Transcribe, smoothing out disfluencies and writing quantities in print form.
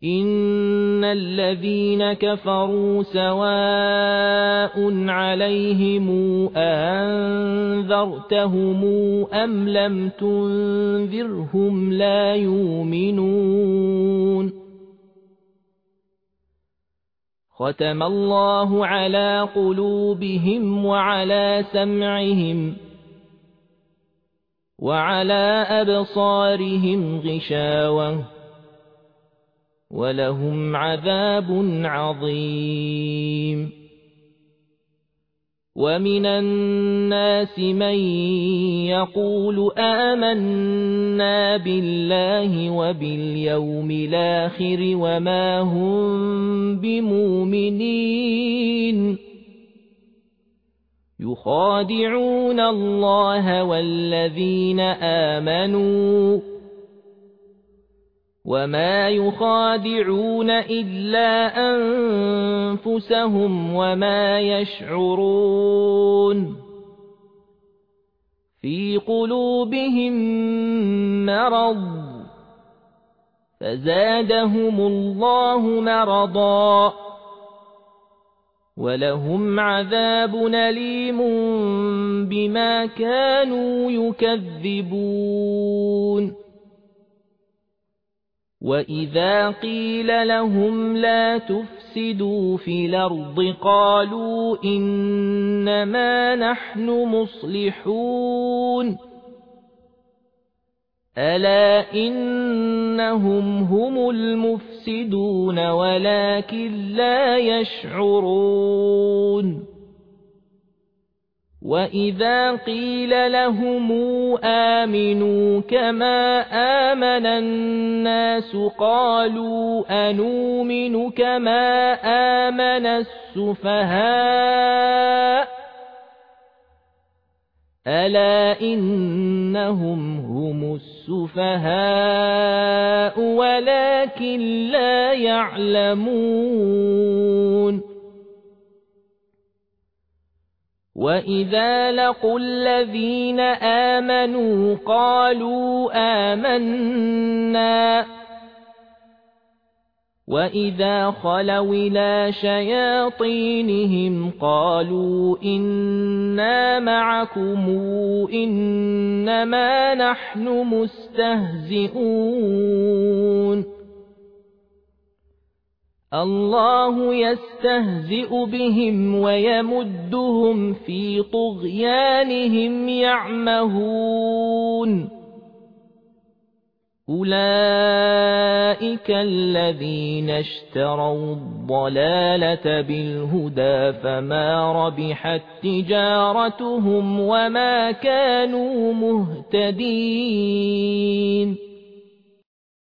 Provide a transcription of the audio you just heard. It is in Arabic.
إن الذين كفروا سواء عليهم أنذرتهم أم لم تنذرهم لا يؤمنون ختم الله على قلوبهم وعلى سمعهم وعلى أبصارهم غشاوة ولهم عذاب عظيم ومن الناس من يقول آمنا بالله وباليوم الآخر وما هم بمؤمنين يخادعون الله والذين آمنوا وما يخادعون إلا أنفسهم وما يشعرون في قلوبهم مرض فزادهم الله مرضا ولهم عذاب أليم بما كانوا يكذبون وإذا قيل لهم لا تفسدوا في الأرض قالوا إنما نحن مصلحون ألا إنهم هم المفسدون ولكن لا يشعرون وإذا قيل لهم آمنوا كما آمن الناس قالوا أنؤمن كما آمن السفهاء ألا إنهم هم السفهاء ولكن لا يعلمون وإذا لقوا الذين آمنوا قالوا آمنا وإذا خلوا إلى شياطينهم قالوا إنا معكم إنما نحن مستهزئون الله يستهزئ بهم ويمدهم في طغيانهم يعمهون أولئك الذين اشتروا الضلالة بالهدى فما ربحت تجارتهم وما كانوا مهتدين